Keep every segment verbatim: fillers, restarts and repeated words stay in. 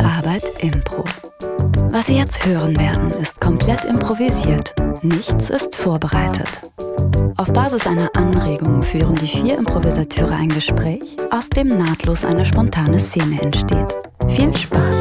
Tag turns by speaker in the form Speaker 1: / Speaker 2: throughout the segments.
Speaker 1: Gute Arbeit Impro. Was Sie jetzt hören werden, ist komplett improvisiert. Nichts ist vorbereitet. Auf Basis einer Anregung führen die vier Improvisateure ein Gespräch, aus dem nahtlos eine spontane Szene entsteht. Viel Spaß!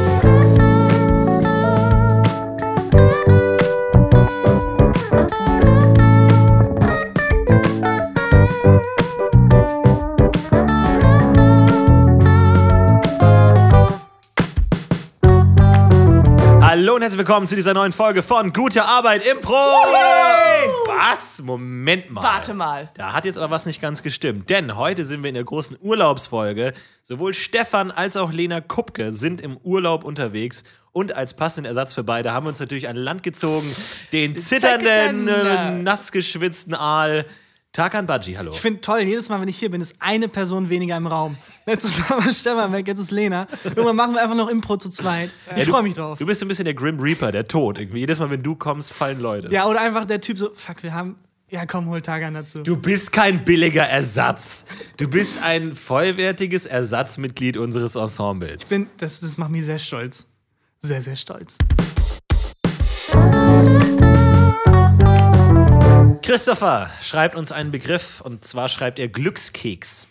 Speaker 2: Hallo und herzlich willkommen zu dieser neuen Folge von Gute Arbeit Impro! Hey! Was? Moment mal.
Speaker 3: Warte mal.
Speaker 2: Da hat jetzt aber was nicht ganz gestimmt. Denn heute sind wir in der großen Urlaubsfolge. Sowohl Stefan als auch Lena Kupke sind im Urlaub unterwegs. Und als passenden Ersatz für beide haben wir uns natürlich an Land gezogen. Den zitternden, äh, nass geschwitzten Aal. Tarkan Badji, hallo.
Speaker 4: Ich finde toll, jedes Mal, wenn ich hier bin, ist eine Person weniger im Raum. Letztes Mal war Stefan weg, jetzt ist Lena. Irgendwann machen wir einfach noch Impro zu zweit. Ich
Speaker 2: ja,
Speaker 4: freue mich drauf.
Speaker 2: Du bist ein bisschen der Grim Reaper, der Tod. Irgendwie. Jedes Mal, wenn du kommst, fallen Leute.
Speaker 4: Ja, oder einfach der Typ so, fuck, wir haben, ja komm, hol Tarkan dazu.
Speaker 2: Du bist kein billiger Ersatz. Du bist ein vollwertiges Ersatzmitglied unseres Ensembles.
Speaker 4: Ich bin, das, das macht mich sehr stolz. Sehr, sehr stolz.
Speaker 2: Christopher schreibt uns einen Begriff, und zwar schreibt er Glückskeks.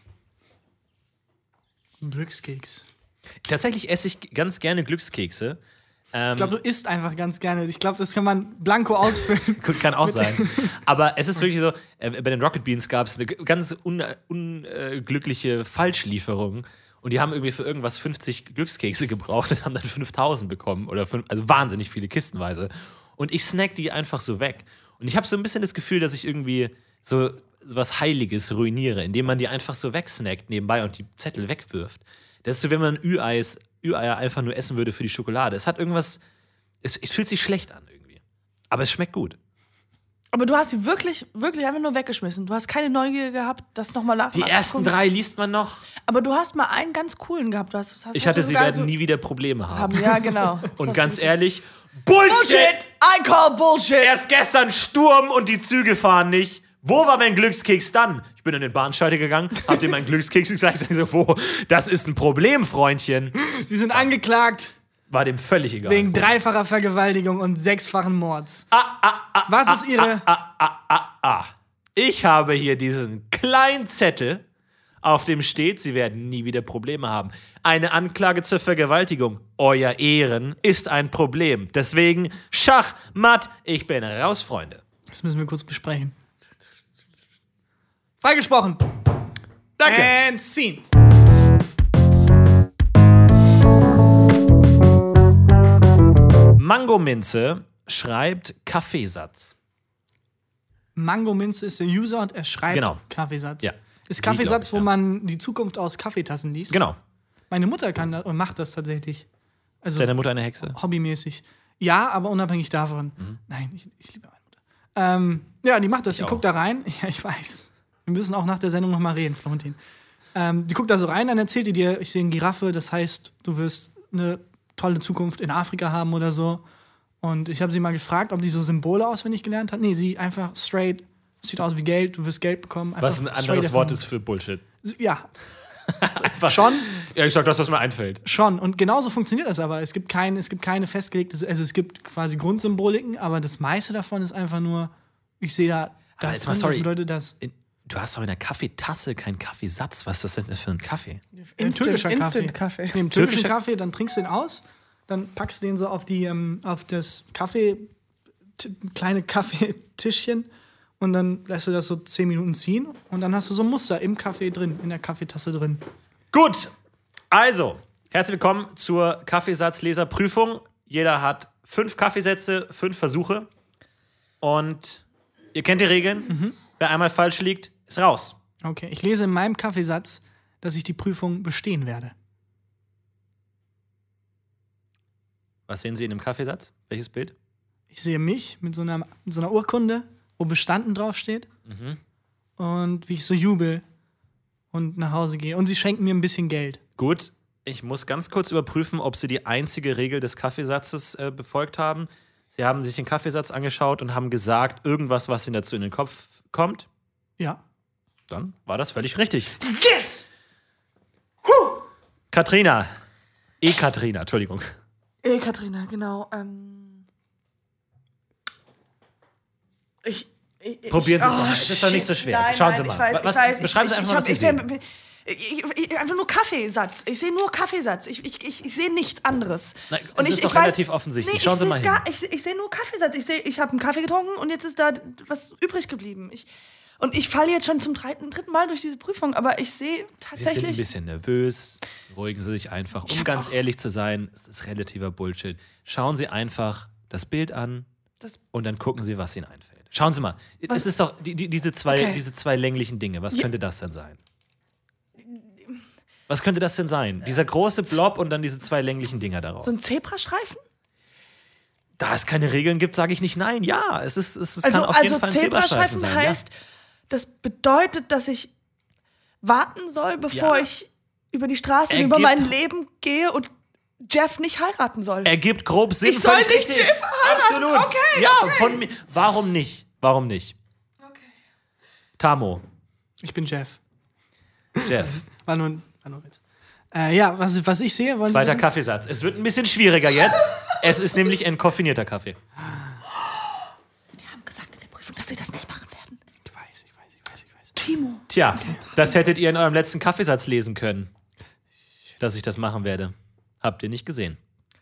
Speaker 4: Glückskeks.
Speaker 2: Tatsächlich esse ich ganz gerne Glückskekse. Ähm,
Speaker 4: ich glaube, du isst einfach ganz gerne. Ich glaube, das kann man blanko ausfüllen.
Speaker 2: Kann auch sein. Aber es ist wirklich so, äh, bei den Rocket Beans gab es eine ganz unglückliche un, äh, Falschlieferung. Und die haben irgendwie für irgendwas fünfzig Glückskekse gebraucht und haben dann fünftausend bekommen. Oder fünf, also wahnsinnig viele kistenweise. Und ich snack die einfach so weg. Und ich habe so ein bisschen das Gefühl, dass ich irgendwie so was Heiliges ruiniere, indem man die einfach so wegsnackt nebenbei und die Zettel wegwirft. Das ist so, wenn man Ü-Eis, Ü-Eier einfach nur essen würde für die Schokolade. Es hat irgendwas, es, es fühlt sich schlecht an irgendwie. Aber es schmeckt gut.
Speaker 3: Aber du hast sie wirklich, wirklich einfach nur weggeschmissen. Du hast keine Neugier gehabt, das nochmal nachzumachen.
Speaker 2: Die ersten drei liest man noch.
Speaker 3: Aber du hast mal einen ganz coolen gehabt. Du hast, hast
Speaker 2: ich hatte, sie werden
Speaker 3: so
Speaker 2: nie wieder Probleme haben.
Speaker 3: haben. Ja, genau.
Speaker 2: Und ganz ehrlich, Bullshit!
Speaker 3: Bullshit! I call Bullshit!
Speaker 2: Erst gestern Sturm und die Züge fahren nicht. Wo war mein Glückskeks dann? Ich bin an den Bahnschalter gegangen, hab dir meinen Glückskeks gesagt. Ich so, wo? Das ist ein Problem, Freundchen.
Speaker 4: Sie sind angeklagt.
Speaker 2: War dem völlig egal.
Speaker 4: Wegen dreifacher Vergewaltigung und sechsfachen Mords.
Speaker 2: Ah, ah, ah,
Speaker 4: Was
Speaker 2: ah,
Speaker 4: ist Ihre...
Speaker 2: Ah, ah, ah, ah, ah. Ich habe hier diesen kleinen Zettel, auf dem steht, Sie werden nie wieder Probleme haben. Eine Anklage zur Vergewaltigung, euer Ehren, ist ein Problem. Deswegen Schach, Matt, ich bin raus, Freunde.
Speaker 4: Das müssen wir kurz besprechen. Freigesprochen.
Speaker 2: Danke.
Speaker 4: And scene.
Speaker 2: Mangominze schreibt Kaffeesatz.
Speaker 4: Mangominze ist der User und er schreibt
Speaker 2: Genau.
Speaker 4: Kaffeesatz.
Speaker 2: Ja.
Speaker 4: Ist
Speaker 2: Sie,
Speaker 4: Kaffeesatz,
Speaker 2: glaub ich,
Speaker 4: wo
Speaker 2: ja.
Speaker 4: man die Zukunft aus Kaffeetassen liest?
Speaker 2: Genau.
Speaker 4: Meine Mutter kann das und macht das tatsächlich. Also
Speaker 2: Ist deine Mutter eine Hexe?
Speaker 4: hobbymäßig. Ja, aber unabhängig davon.
Speaker 2: Mhm.
Speaker 4: Nein, ich, ich liebe meine Mutter. Ähm, ja, die macht das. Die
Speaker 2: auch.
Speaker 4: guckt da rein. Ja, ich weiß. Wir müssen auch nach der Sendung nochmal reden, Florentin. Ähm, die guckt da so rein, dann erzählt die dir, ich sehe eine Giraffe, das heißt, du wirst eine tolle Zukunft in Afrika haben oder so. Und ich habe sie mal gefragt, ob sie so Symbole auswendig gelernt hat. Nee, sie einfach straight, sieht aus wie Geld, du wirst Geld bekommen. Einfach
Speaker 2: Was ein
Speaker 4: straight
Speaker 2: anderes Wort
Speaker 4: davon.
Speaker 2: ist für Bullshit.
Speaker 4: Ja,
Speaker 2: Einfach.
Speaker 4: schon.
Speaker 2: Ja, ich sag das, was mir einfällt.
Speaker 4: Schon. Und genauso funktioniert das aber. Es gibt, kein, es gibt keine festgelegte, also es gibt quasi Grundsymboliken, aber das meiste davon ist einfach nur, ich sehe da das,
Speaker 2: jetzt mal,
Speaker 4: drin,
Speaker 2: sorry.
Speaker 4: das bedeutet das.
Speaker 2: In, du hast doch in der Kaffeetasse keinen Kaffeesatz. Was ist das denn für ein Kaffee?
Speaker 4: Ein türkischer Kaffee.
Speaker 3: Instant-Kaffee.
Speaker 4: Nee, im türkischen Kaffee, dann trinkst du den aus, dann packst du den so auf, die, ähm, auf das Kaffee, t- kleine Kaffeetischchen und dann lässt du das so zehn Minuten ziehen und dann hast du so ein Muster im Kaffee drin, in der Kaffeetasse drin.
Speaker 2: Gut, also, herzlich willkommen zur Kaffeesatzleserprüfung. Jeder hat fünf Kaffeesätze, fünf Versuche. Und ihr kennt die Regeln. Mhm. Wer einmal falsch liegt, ist raus.
Speaker 4: Okay, ich lese in meinem Kaffeesatz, dass ich die Prüfung bestehen werde.
Speaker 2: Was sehen Sie in dem Kaffeesatz? Welches Bild?
Speaker 4: Ich sehe mich mit so einer, mit so einer Urkunde, wo bestanden draufsteht.
Speaker 2: Mhm.
Speaker 4: Und wie ich so jubel und nach Hause gehe. Und sie schenken mir ein bisschen Geld.
Speaker 2: Gut, ich muss ganz kurz überprüfen, ob Sie die einzige Regel des Kaffeesatzes äh, befolgt haben. Sie haben sich den Kaffeesatz angeschaut und haben gesagt, irgendwas, was Ihnen dazu in den Kopf kommt.
Speaker 4: Ja.
Speaker 2: Dann war das völlig richtig.
Speaker 4: Yes!
Speaker 2: Katrina. E-Katrina, Entschuldigung.
Speaker 3: Äh, Katharina, genau. Ähm, ich, ich,
Speaker 2: Probieren Sie es
Speaker 3: oh,
Speaker 2: doch mal. Es ist doch nicht so schwer.
Speaker 3: Nein,
Speaker 2: Schauen
Speaker 3: nein,
Speaker 2: Sie mal.
Speaker 3: Ich weiß,
Speaker 2: was,
Speaker 3: ich weiß,
Speaker 2: beschreiben Sie
Speaker 3: ich,
Speaker 2: einfach
Speaker 3: ich,
Speaker 2: mal, was
Speaker 3: ich,
Speaker 2: Sie
Speaker 3: ich,
Speaker 2: sehen.
Speaker 3: ich, ich, ich, einfach nur Kaffeesatz. Ich sehe nur Kaffeesatz. Ich, ich, ich, ich sehe nichts anderes.
Speaker 2: Nein, es
Speaker 3: und ich,
Speaker 2: ist
Speaker 3: ich
Speaker 2: doch
Speaker 3: weiß,
Speaker 2: relativ offensichtlich.
Speaker 3: Nee,
Speaker 2: Schauen
Speaker 3: ich
Speaker 2: Sie mal
Speaker 3: seh's
Speaker 2: hin.
Speaker 3: Gar, ich ich sehe nur Kaffeesatz. Ich, seh, ich habe einen Kaffee getrunken und jetzt ist da was übrig geblieben. Ich, und ich falle jetzt schon zum dritten, dritten Mal durch diese Prüfung, aber ich sehe
Speaker 2: Sie sind ein
Speaker 3: tatsächlich.
Speaker 2: bisschen nervös. Beruhigen Sie sich einfach. Um ganz ehrlich zu sein, es ist relativer Bullshit. Schauen Sie einfach das Bild an
Speaker 3: Das-
Speaker 2: und dann gucken Sie, was Ihnen einfällt. Schauen Sie mal.
Speaker 3: Was-
Speaker 2: Es ist doch die, die, diese, zwei,
Speaker 3: Okay.
Speaker 2: diese zwei länglichen Dinge. Was könnte das denn sein? Was könnte das denn sein? Dieser große Blob und dann diese zwei länglichen Dinger daraus.
Speaker 3: So ein Zebrastreifen?
Speaker 2: Da es keine Regeln gibt, sage ich nicht nein. Ja, es, ist, es, es
Speaker 3: Also,
Speaker 2: kann auf
Speaker 3: also
Speaker 2: jeden Fall ein Zebrastreifen
Speaker 3: Zebrastreifen
Speaker 2: sein.
Speaker 3: heißt, das bedeutet, dass ich warten soll, bevor
Speaker 2: Ja.
Speaker 3: ich über die Straße und
Speaker 2: Er
Speaker 3: über
Speaker 2: gibt-
Speaker 3: mein Leben gehe und Jeff nicht heiraten soll.
Speaker 2: Ja. Ergibt grob Sinn.
Speaker 3: Ich soll
Speaker 2: völlig
Speaker 3: nicht
Speaker 2: richtig.
Speaker 3: Jeff heiraten.
Speaker 2: Absolut.
Speaker 3: Okay,
Speaker 2: ja,
Speaker 3: okay.
Speaker 2: von mir. Warum nicht? Warum nicht?
Speaker 3: Okay.
Speaker 2: Tamo,
Speaker 4: Ich bin Jeff.
Speaker 2: Jeff,
Speaker 4: War nur ein, war nur ein Witz. Äh, ja, was, was ich sehe, wollen Sie
Speaker 2: zweiter
Speaker 4: wissen?
Speaker 2: Kaffeesatz. Es wird ein bisschen schwieriger jetzt. Es ist nämlich entkoffinierter Kaffee.
Speaker 3: Die haben gesagt in der Prüfung, dass sie das nicht machen werden.
Speaker 4: Ich weiß, ich weiß, ich weiß, ich weiß.
Speaker 3: Timo.
Speaker 2: Tja, das hättet ihr in eurem letzten Kaffeesatz lesen können, dass ich das machen werde. Habt ihr nicht gesehen.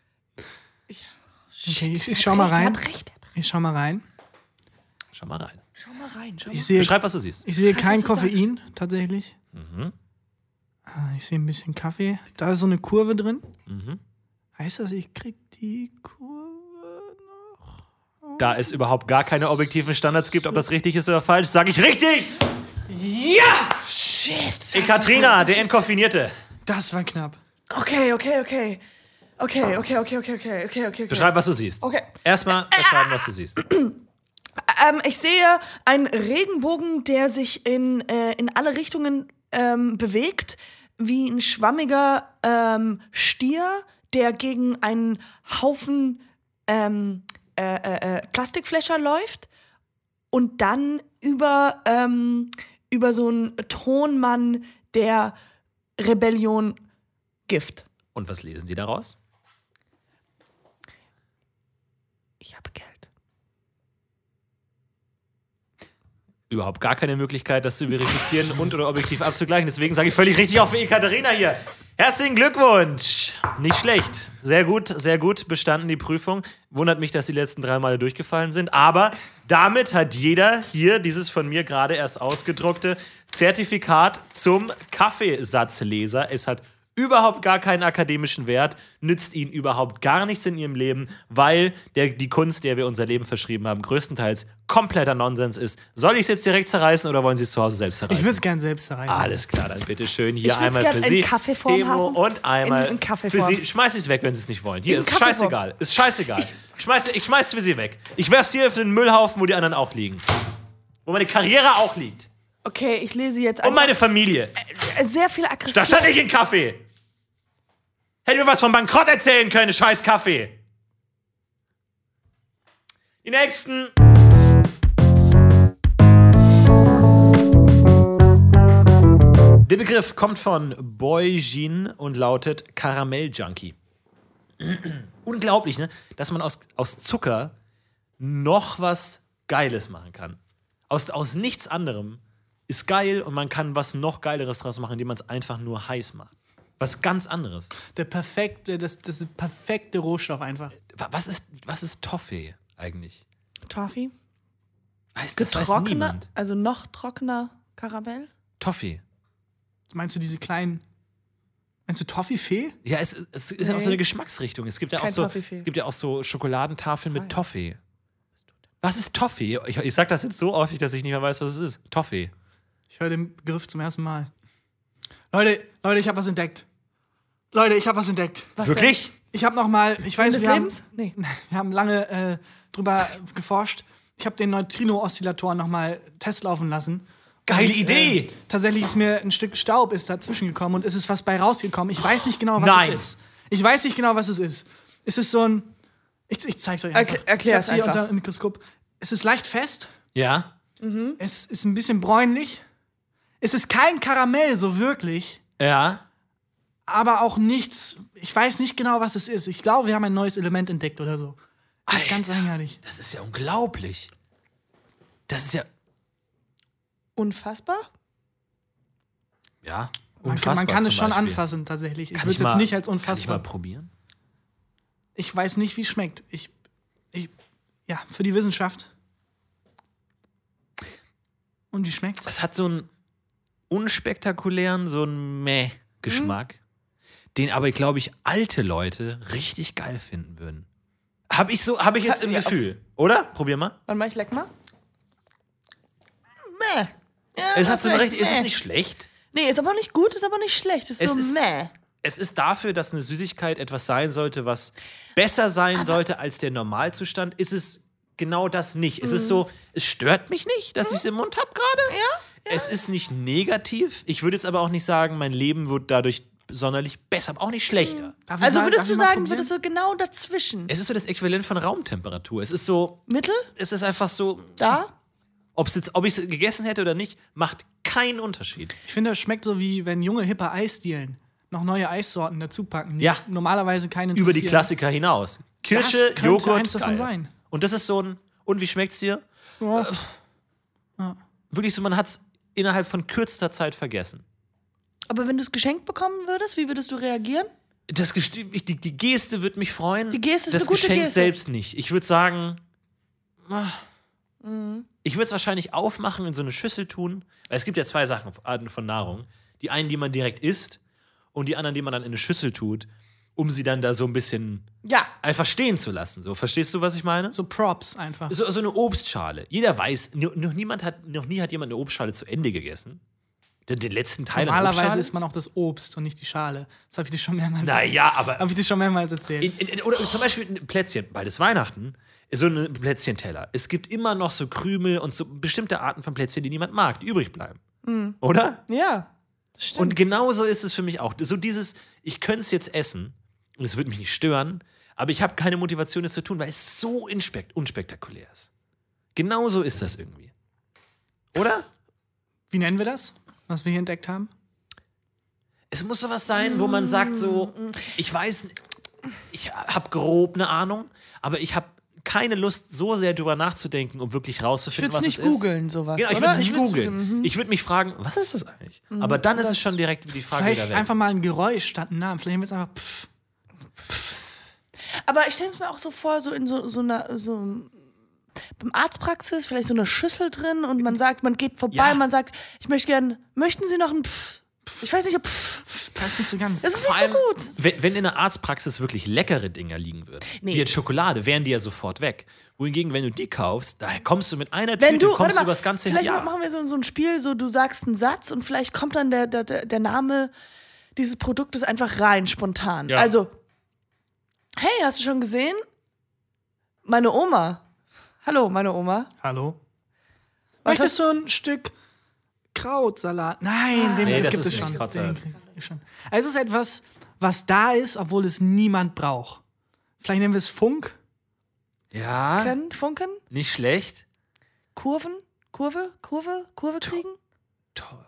Speaker 4: Okay, ich, ich schau mal rein.
Speaker 3: Er hat recht. Er hat recht.
Speaker 4: Ich schau mal rein.
Speaker 2: Schau mal rein.
Speaker 3: Schau mal rein. Schau mal.
Speaker 4: Ich sehe,
Speaker 2: Beschreib, was du siehst.
Speaker 4: ich sehe
Speaker 3: Schreib,
Speaker 4: kein
Speaker 3: was du
Speaker 4: Koffein, tatsächlich.
Speaker 2: Mhm.
Speaker 4: Ah, Ich sehe ein bisschen Kaffee. Da ist so eine Kurve drin.
Speaker 2: Mhm.
Speaker 4: Heißt das, ich krieg die Kurve noch?
Speaker 2: Da es überhaupt gar keine objektiven Standards gibt, ob das richtig ist oder falsch, sage ich richtig!
Speaker 4: Ja! Shit!
Speaker 2: Ekaterina, der Entkoffinierte.
Speaker 4: Das war knapp.
Speaker 3: Okay, okay, okay. Okay, okay, okay, okay, okay, okay, okay.
Speaker 2: Beschreib, was du siehst.
Speaker 3: Okay.
Speaker 2: Erstmal beschreiben, was du siehst.
Speaker 3: Ähm, ich sehe einen Regenbogen, der sich in, äh, in alle Richtungen ähm, bewegt, wie ein schwammiger ähm, Stier, der gegen einen Haufen ähm, äh, äh, äh, Plastikflächer läuft und dann über, ähm, über so einen Tonmann der Rebellion Gift.
Speaker 2: Und was lesen Sie daraus?
Speaker 3: Ich habe Geld.
Speaker 2: Überhaupt gar keine Möglichkeit, das zu verifizieren und oder objektiv abzugleichen. Deswegen sage ich völlig richtig auch für Ekaterina hier. Herzlichen Glückwunsch! Nicht schlecht. Sehr gut, sehr gut bestanden die Prüfung. Wundert mich, dass die letzten drei Male durchgefallen sind. Aber damit hat jeder hier dieses von mir gerade erst ausgedruckte Zertifikat zum Kaffeesatzleser. Es hat überhaupt gar keinen akademischen Wert, nützt ihnen überhaupt gar nichts in ihrem Leben, weil der, die Kunst, der wir unser Leben verschrieben haben, größtenteils kompletter Nonsens ist. Soll ich es jetzt direkt zerreißen oder wollen Sie es zu Hause selbst zerreißen?
Speaker 4: Ich würde es gerne selbst zerreißen.
Speaker 2: Alles klar, dann bitte schön hier
Speaker 3: Ich würd's
Speaker 2: einmal
Speaker 3: gern
Speaker 2: für
Speaker 3: in
Speaker 2: Sie.
Speaker 3: Kaffeeform
Speaker 2: Timo,
Speaker 3: haben.
Speaker 2: und einmal
Speaker 3: In- in
Speaker 2: für
Speaker 3: Kaffeeform.
Speaker 2: Sie. Schmeiß es weg, wenn Sie es nicht wollen. Hier,
Speaker 3: In
Speaker 2: ist
Speaker 3: Kaffeeform.
Speaker 2: scheißegal. Ist scheißegal. Schmeiß, ich schmeiß es für Sie weg. Ich werf's hier für den Müllhaufen, wo die anderen auch liegen. Wo meine Karriere auch liegt.
Speaker 3: Okay, ich lese jetzt
Speaker 2: Und meine Familie.
Speaker 3: äh, sehr viel Aggression.
Speaker 2: Da stand nicht in Kaffee. Hätte mir was von Bankrott erzählen können, scheiß Kaffee. Die nächsten. Der Begriff kommt von Boy-Jin und lautet Karamell-Junkie. Unglaublich, ne? Dass man aus, aus Zucker noch was Geiles machen kann. Aus, aus nichts anderem ist geil und man kann was noch Geileres draus machen, indem man es einfach nur heiß macht. Was ganz anderes.
Speaker 4: Der perfekte, das, das perfekte Rohstoff einfach.
Speaker 2: Wa- Was ist, was ist Toffee eigentlich?
Speaker 3: Toffee.
Speaker 2: Weiß, das weiß
Speaker 3: Trockener,
Speaker 2: niemand.
Speaker 3: also noch trockener Karamell.
Speaker 2: Toffee.
Speaker 4: Meinst du diese kleinen. Meinst du Toffifee?
Speaker 2: Ja, es, es ist ja auch
Speaker 3: Nee.
Speaker 2: so eine Geschmacksrichtung. Es gibt ja auch
Speaker 3: Kein
Speaker 2: so,
Speaker 3: Toffifee.
Speaker 2: es gibt ja auch so Schokoladentafeln mit
Speaker 3: Nein.
Speaker 2: Toffee. Was ist Toffee? Ich, ich sag das jetzt so häufig, dass ich nicht mehr weiß, was es ist. Toffee.
Speaker 4: Ich höre den Begriff zum ersten Mal. Leute, Leute, ich habe was entdeckt. Leute, ich habe was entdeckt.
Speaker 3: Was
Speaker 2: Wirklich?
Speaker 4: Ich habe noch mal, ich weiß,
Speaker 3: Des
Speaker 4: wir haben,
Speaker 3: Lebens? Nee.
Speaker 4: wir haben lange äh, drüber geforscht. Ich habe den Neutrino-Oszillatoren noch mal testlaufen lassen.
Speaker 2: Geile
Speaker 4: Und,
Speaker 2: Idee!
Speaker 4: Äh, tatsächlich ist mir ein Stück Staub ist dazwischen gekommen und es ist was bei rausgekommen. Ich weiß nicht genau, was
Speaker 2: Nein.
Speaker 4: es ist. Ich weiß nicht genau, was es ist. Es ist so ein. Ich, ich zeig's euch einfach.
Speaker 3: Erkl- erklär
Speaker 4: Ich hab's
Speaker 3: es
Speaker 4: hier
Speaker 3: einfach.
Speaker 4: unter dem Mikroskop. Es ist leicht fest.
Speaker 2: Ja?
Speaker 4: Es ist ein bisschen bräunlich. Es ist kein Karamell, so wirklich.
Speaker 2: Ja?
Speaker 4: aber auch nichts. Ich weiß nicht genau, was es ist. Ich glaube, wir haben ein neues Element entdeckt oder so. Das ist
Speaker 2: Alter,
Speaker 4: ganz eigenartig.
Speaker 2: Das ist ja unglaublich. Das ist ja,
Speaker 3: Unfassbar.
Speaker 2: ja,
Speaker 4: Man
Speaker 2: unfassbar
Speaker 4: kann, man kann es
Speaker 2: zum
Speaker 4: schon
Speaker 2: Beispiel.
Speaker 4: anfassen, tatsächlich. Ich
Speaker 2: Kann
Speaker 4: würde
Speaker 2: ich
Speaker 4: es jetzt
Speaker 2: mal-
Speaker 4: nicht als
Speaker 2: Kann ich mal
Speaker 4: unfassbar.
Speaker 2: probieren?
Speaker 4: Ich weiß nicht, wie es schmeckt. Ich, ich, ja, für die Wissenschaft. Und wie schmeckt's?
Speaker 2: Es hat so einen unspektakulären, so einen Meh-Geschmack, den aber, glaube ich, alte Leute richtig geil finden würden. Habe ich so, habe ich jetzt im
Speaker 3: Ja,
Speaker 2: Gefühl, oder? Probier mal.
Speaker 3: Warte mal, ich leck mal. Meh. Ja,
Speaker 2: Es hat
Speaker 3: das
Speaker 2: so eine
Speaker 3: ist
Speaker 2: recht,
Speaker 3: echt
Speaker 2: ist es
Speaker 3: meh.
Speaker 2: nicht schlecht?
Speaker 3: Nee, ist aber nicht gut, ist aber nicht schlecht. Ist
Speaker 2: Es
Speaker 3: so
Speaker 2: ist-
Speaker 3: meh.
Speaker 2: Es ist dafür, dass eine Süßigkeit etwas sein sollte, was besser sein sollte als der Normalzustand, ist es genau das nicht. Es ist so, es stört mich nicht, dass ich es im Mund habe gerade.
Speaker 3: Ja?
Speaker 2: Es ist nicht negativ. Ich würde jetzt aber auch nicht sagen, mein Leben wird dadurch sonderlich besser, aber auch nicht schlechter.
Speaker 4: Darf ich
Speaker 3: Also
Speaker 4: mal- darf
Speaker 3: würdest
Speaker 4: ich
Speaker 3: du
Speaker 4: mal
Speaker 3: sagen,
Speaker 4: probieren?
Speaker 3: würdest du genau dazwischen.
Speaker 2: Es ist so das Äquivalent von Raumtemperatur. Es ist so,
Speaker 3: Mittel?
Speaker 2: es ist einfach so,
Speaker 3: Da?
Speaker 2: ob's jetzt, ob ich es gegessen hätte oder nicht, macht keinen Unterschied.
Speaker 4: Ich finde, es schmeckt so wie wenn junge, hippe Eisdielen noch neue Eissorten dazu packen, die
Speaker 2: Ja.
Speaker 4: normalerweise keine
Speaker 2: Über die Klassiker hinaus. Kirsche,
Speaker 4: könnte
Speaker 2: Joghurt,
Speaker 4: eins davon
Speaker 2: geil.
Speaker 4: sein.
Speaker 2: Und das ist so ein, und wie schmeckt's dir?
Speaker 4: Ja.
Speaker 2: Wirklich so, man hat's innerhalb von kürzester Zeit vergessen.
Speaker 3: Aber wenn du es geschenkt bekommen würdest, wie würdest du reagieren?
Speaker 2: Das Gest- ich- die, die Geste würde mich freuen.
Speaker 3: Die Geste ist
Speaker 2: das
Speaker 3: eine gute
Speaker 2: Geschenk
Speaker 3: Geste.
Speaker 2: selbst nicht. Ich würde sagen, ah,
Speaker 3: Mhm.
Speaker 2: ich würde es wahrscheinlich aufmachen, in so eine Schüssel tun. Weil es gibt ja zwei Sachen, Arten von Nahrung. Die einen, die man direkt isst, und die anderen, die man dann in eine Schüssel tut, um sie dann da so ein bisschen
Speaker 3: Ja.
Speaker 2: einfach stehen zu lassen. So, verstehst du, was ich meine?
Speaker 4: So Props einfach.
Speaker 2: So, so eine Obstschale. Jeder weiß, noch, noch niemand hat, noch nie hat jemand eine Obstschale zu Ende gegessen. Den, den letzten Teil einer
Speaker 4: Normalerweise
Speaker 2: Obstschale.
Speaker 4: isst man auch das Obst und nicht die Schale. Das habe ich dir schon mehrmals,
Speaker 2: Naja, aber
Speaker 4: hab ich dir schon mehrmals erzählt.
Speaker 2: In, in, oder zum Beispiel ein Plätzchen, bald ist Weihnachten, so ein Plätzchenteller. Es gibt immer noch so Krümel und so bestimmte Arten von Plätzchen, die niemand mag, die übrig bleiben. Oder?
Speaker 3: Ja. Das stimmt.
Speaker 2: Und genauso ist es für mich auch. So dieses, ich könnte es jetzt essen und es würde mich nicht stören, aber ich habe keine Motivation, es zu tun, weil es so inspekt unspektakulär ist. Genauso ist das irgendwie. Oder?
Speaker 4: Wie nennen wir das, was wir hier entdeckt haben?
Speaker 2: Es muss sowas sein, wo man sagt so, ich weiß, ich habe grob eine Ahnung, aber ich habe keine Lust, so sehr drüber nachzudenken, um wirklich
Speaker 3: ich
Speaker 2: rauszufinden,
Speaker 3: würde
Speaker 2: was
Speaker 3: es
Speaker 2: es
Speaker 3: nicht
Speaker 2: ist.
Speaker 3: googeln, sowas.
Speaker 2: Genau, ich
Speaker 3: oder?
Speaker 2: würde es nicht
Speaker 3: würd's-
Speaker 2: googeln.
Speaker 3: Mhm.
Speaker 2: Ich würde mich fragen, was ist das eigentlich? Aber dann ist es schon direkt wie die Frage
Speaker 4: Vielleicht
Speaker 2: wieder weg.
Speaker 4: einfach mal ein Geräusch statt einen Namen. Vielleicht nehmen wir es einfach pff.
Speaker 3: Aber ich stelle es mir auch so vor, so in so, so einer, so beim Arztpraxis, vielleicht so eine Schüssel drin und man sagt, man geht vorbei,
Speaker 2: Ja.
Speaker 3: man sagt, ich möchte gern, möchten Sie noch ein Pff? Ich weiß nicht, ob Pff.
Speaker 4: Das ist nicht so ganz.
Speaker 3: Das ist
Speaker 2: Vor
Speaker 3: nicht
Speaker 2: allem,
Speaker 3: so gut.
Speaker 2: wenn, wenn in der Arztpraxis wirklich leckere Dinger liegen würden,
Speaker 3: Nee.
Speaker 2: wie jetzt Schokolade, wären die ja sofort weg. Wohingegen, wenn du die kaufst, da kommst du mit einer
Speaker 3: Wenn
Speaker 2: Tüte,
Speaker 3: du, warte
Speaker 2: kommst du
Speaker 3: mal,
Speaker 2: übers ganze
Speaker 3: vielleicht
Speaker 2: Jahr.
Speaker 3: machen wir so, so ein Spiel, so du sagst einen Satz und vielleicht kommt dann der, der, der der Name dieses Produktes einfach rein, spontan.
Speaker 2: Ja.
Speaker 3: Also, hey, hast du schon gesehen? Meine Oma. Hallo, meine Oma.
Speaker 4: Hallo?
Speaker 3: Was
Speaker 4: Möchtest du ein Stück Krautsalat? Nein, den
Speaker 2: Nee, das
Speaker 4: gibt
Speaker 2: ist
Speaker 4: es
Speaker 2: nicht
Speaker 4: schon.
Speaker 2: Krautsalat.
Speaker 4: Den gibt es schon. Also es ist etwas, was da ist, obwohl es niemand braucht. Vielleicht nennen wir es Funk.
Speaker 2: Ja,
Speaker 3: Können, funken,
Speaker 2: nicht schlecht.
Speaker 3: Kurven, Kurve, Kurve, Kurve kriegen?
Speaker 4: Toff.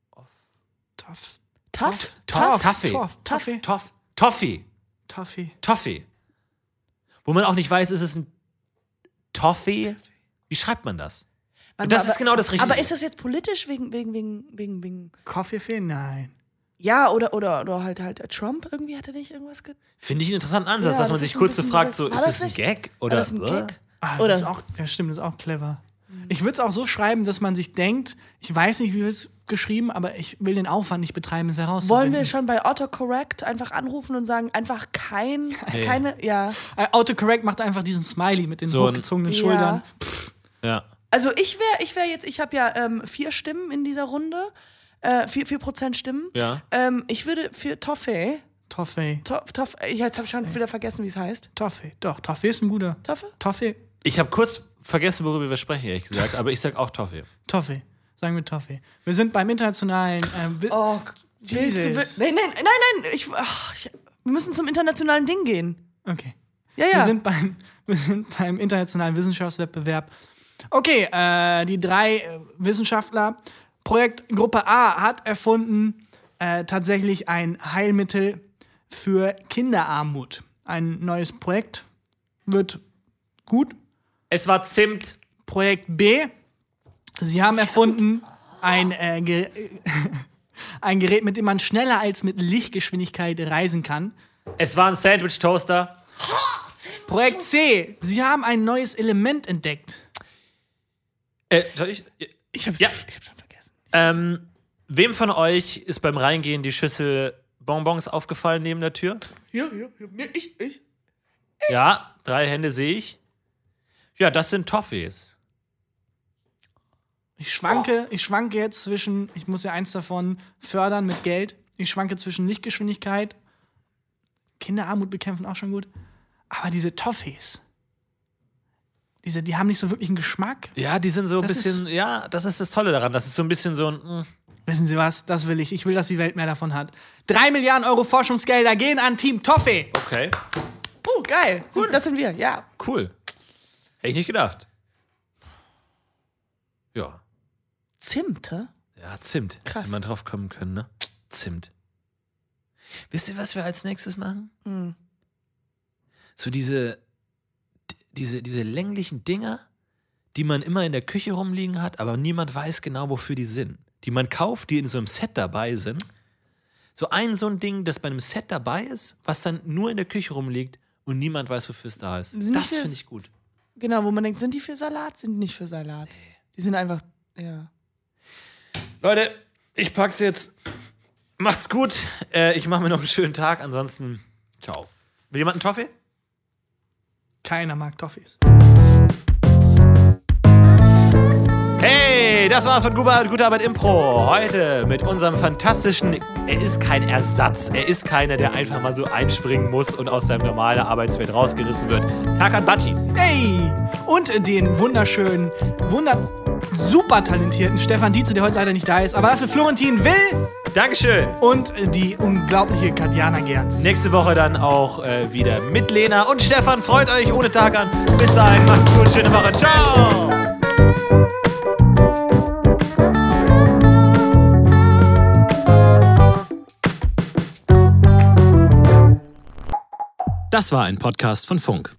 Speaker 3: Tough?
Speaker 4: Toff.
Speaker 2: Toffee.
Speaker 4: Toff. Toffee.
Speaker 2: Toff, Toffee.
Speaker 4: Toffee.
Speaker 2: Toffee. Wo man auch nicht weiß, ist es ein Toffee? Wie schreibt man das?
Speaker 3: Warte
Speaker 2: das
Speaker 3: mal,
Speaker 2: ist genau das Richtige.
Speaker 3: Aber ist das jetzt politisch wegen, wegen, wegen, wegen, wegen
Speaker 4: Coffee? Nein.
Speaker 3: ja, oder, oder, oder halt halt Trump irgendwie hat er nicht irgendwas ge
Speaker 2: Finde ich einen interessanten Ansatz,
Speaker 3: Ja,
Speaker 2: dass
Speaker 3: das
Speaker 2: man
Speaker 3: ist
Speaker 2: sich
Speaker 3: so ein
Speaker 2: kurz so
Speaker 3: bisschen
Speaker 2: fragt,
Speaker 3: so-
Speaker 2: so,
Speaker 3: war
Speaker 2: ist
Speaker 3: das
Speaker 2: das ein
Speaker 3: nicht-
Speaker 2: Gag?
Speaker 3: War
Speaker 2: Oder,
Speaker 3: das ein
Speaker 2: äh?
Speaker 3: Gag?
Speaker 4: Ah,
Speaker 3: Oder-
Speaker 4: das ist auch, ja, stimmt, das ist auch clever. Ich würde es auch so schreiben, dass man sich denkt, ich weiß nicht, wie wir es geschrieben, aber ich will den Aufwand nicht betreiben, es herauszufinden.
Speaker 3: Wollen wir schon bei Autocorrect einfach anrufen und sagen, einfach kein, keine, ja.
Speaker 4: Äh, Autocorrect macht einfach diesen Smiley mit den
Speaker 2: So ein-
Speaker 4: hochgezogenen
Speaker 3: Ja.
Speaker 4: Schultern.
Speaker 2: Ja.
Speaker 3: Also ich wäre ich wär jetzt, ich habe ja ähm, vier Stimmen in dieser Runde, äh, vier, vier Prozent Stimmen.
Speaker 2: Ja.
Speaker 3: Ähm, ich würde für Toffee,
Speaker 4: Toffee.
Speaker 3: to, Toff, ich jetzt habe ich schon wieder vergessen, wie es heißt.
Speaker 4: Toffee. Doch, Toffee ist ein guter.
Speaker 3: Toffee?
Speaker 4: Toffee.
Speaker 2: Ich habe kurz vergessen, worüber wir sprechen, ehrlich gesagt, aber ich sag auch Toffee.
Speaker 4: Toffee. Sagen wir Toffee. Wir sind beim internationalen. Ähm, Wi-
Speaker 3: Oh, willst du,
Speaker 4: Jesus.
Speaker 3: will, nein, nein, nein, nein, ich, ach, ich, wir müssen zum internationalen Ding gehen.
Speaker 4: Okay.
Speaker 3: Ja, ja.
Speaker 4: Wir sind beim, wir sind beim internationalen Wissenschaftswettbewerb. Okay, äh, die drei äh, Wissenschaftler. Projektgruppe A hat erfunden äh, tatsächlich ein Heilmittel für Kinderarmut. Ein neues Projekt wird gut.
Speaker 2: Es war Zimt.
Speaker 4: Projekt B. Sie haben erfunden ein, äh, Ge- ein Gerät, mit dem man schneller als mit Lichtgeschwindigkeit reisen kann.
Speaker 2: Es war ein Sandwich-Toaster.
Speaker 4: Projekt C. Sie haben ein neues Element entdeckt.
Speaker 2: Äh, soll ich?
Speaker 4: Ich hab's,
Speaker 2: Ja.
Speaker 4: ich hab's schon vergessen.
Speaker 2: Ähm, wem von euch ist beim Reingehen die Schüssel Bonbons aufgefallen neben der Tür?
Speaker 3: Hier, hier, hier. Ich, ich.
Speaker 2: Ja, drei Hände sehe ich. Ja, das sind Toffees.
Speaker 4: Ich schwanke, ich schwanke jetzt zwischen, ich muss ja eins davon fördern mit Geld. Ich schwanke zwischen Lichtgeschwindigkeit, Kinderarmut bekämpfen auch schon gut. Aber diese Toffees, diese, die haben nicht so wirklich einen Geschmack.
Speaker 2: Ja, die sind so ein
Speaker 4: Das
Speaker 2: bisschen, ja, das ist das Tolle daran. Das ist so ein bisschen so ein, mm.
Speaker 4: Wissen Sie was? Das will ich. Ich will, dass die Welt mehr davon hat. Drei Milliarden Euro Forschungsgelder gehen an Team Toffee.
Speaker 2: Okay,
Speaker 3: Puh, geil. Gut. Das sind wir, ja.
Speaker 2: cool. Hätte ich nicht gedacht. Ja.
Speaker 3: Zimt, hä?
Speaker 2: Ja, Zimt.
Speaker 3: Krass.
Speaker 2: Hätte man drauf kommen können, ne? Zimt. Wisst ihr, was wir als nächstes machen?
Speaker 3: Mhm.
Speaker 2: So diese, diese, diese länglichen Dinger, die man immer in der Küche rumliegen hat, aber niemand weiß genau, wofür die sind. Die man kauft, die in so einem Set dabei sind. So ein so ein Ding, das bei einem Set dabei ist, was dann nur in der Küche rumliegt und niemand weiß, wofür es da ist.
Speaker 3: Sind
Speaker 2: Das
Speaker 3: die
Speaker 2: finde
Speaker 3: fürs-
Speaker 2: ich gut.
Speaker 3: Genau, wo man denkt, sind die für Salat? Sind nicht für Salat. Die sind einfach, ja.
Speaker 2: Leute, ich pack's jetzt. Macht's gut. Äh, ich mache mir noch einen schönen Tag. Ansonsten, ciao. Will jemand einen Toffee?
Speaker 4: Keiner mag Toffees.
Speaker 2: Hey, das war's von Guba und Gute Arbeit Impro. Heute mit unserem fantastischen, er ist kein Ersatz, er ist keiner, der einfach mal so einspringen muss und aus seinem normalen Arbeitsfeld rausgerissen wird. Tarkan Bakci.
Speaker 4: Hey! Und den wunderschönen, wunder super talentierten Stefan Dietze, der heute leider nicht da ist, aber dafür Florentin Will
Speaker 2: Dankeschön.
Speaker 4: und die unglaubliche Katjana Gerz.
Speaker 2: Nächste Woche dann auch äh, wieder mit Lena und Stefan. Freut euch ohne Tarkan. Bis dahin, macht's gut, schöne Woche. Ciao. Das war ein Podcast von Funk.